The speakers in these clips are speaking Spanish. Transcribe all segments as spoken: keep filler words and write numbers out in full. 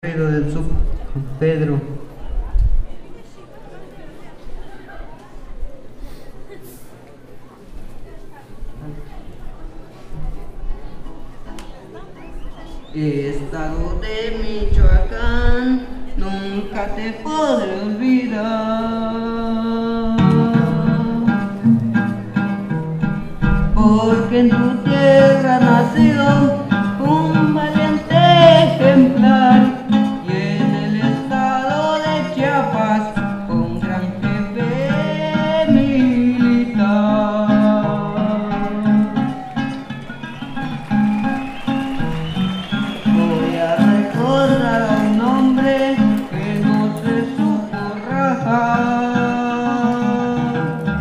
del Sub Pedro. Estado de Michoacán, nunca te podré olvidar, porque en tu tierra ha nacido un valiente ejemplar, y en el estado de Chiapas un gran jefe militar. Voy a recordar a un hombre que no se supo rajar.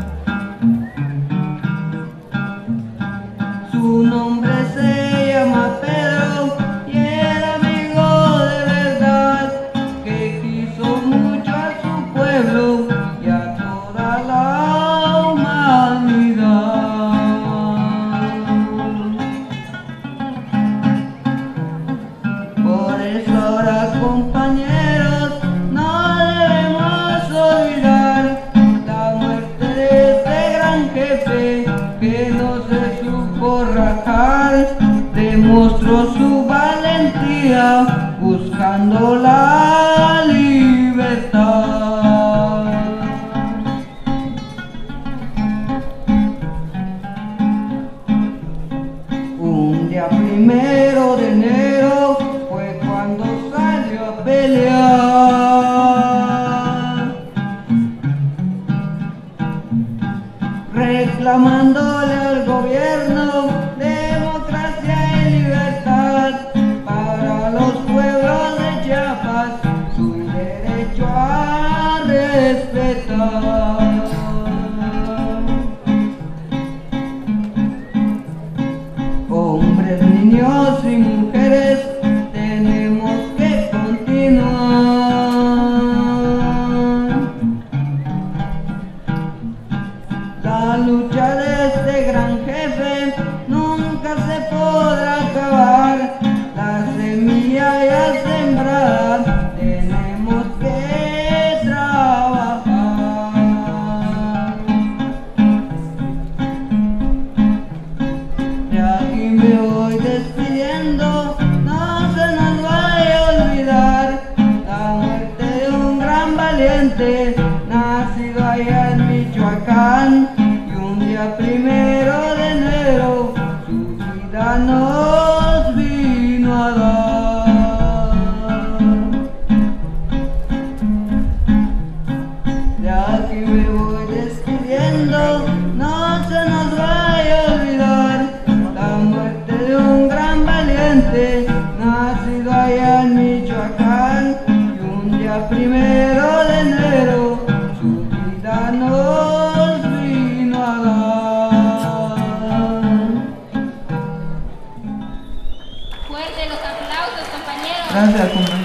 Su nombre se llama Pedro y era amigo de verdad, que quiso mucho a su pueblo y a toda la humanidad. Por eso ahora, compañeros, no debemos olvidar la muerte de este gran jefe que no se supo rajar, demostró su valentía buscando la libertad. Un día primero de enero fue cuando salió a pelear, reclamándole al gobierno democracia y libertad para los pueblos de Chiapas, su derecho a respetar. Hombres, niños y mujeres, tenemos que continuar la lucha de este gran jefe, nunca se podrá acabar. La semilla ya sembrada, tenemos que trabajar. De aquí me voy despidiendo, no se nos vaya a olvidar la muerte de un gran valiente, nacido allá en Michoacán, y un día primero de enero su vida nos vino a dar. De aquí me voy despidiendo, no se nos vaya a olvidar la muerte de un gran valiente, nacido allá en Michoacán, y un día primero de enero su vida nos vino a dar. Fuerte los aplausos, compañeros. Gracias, compañeros.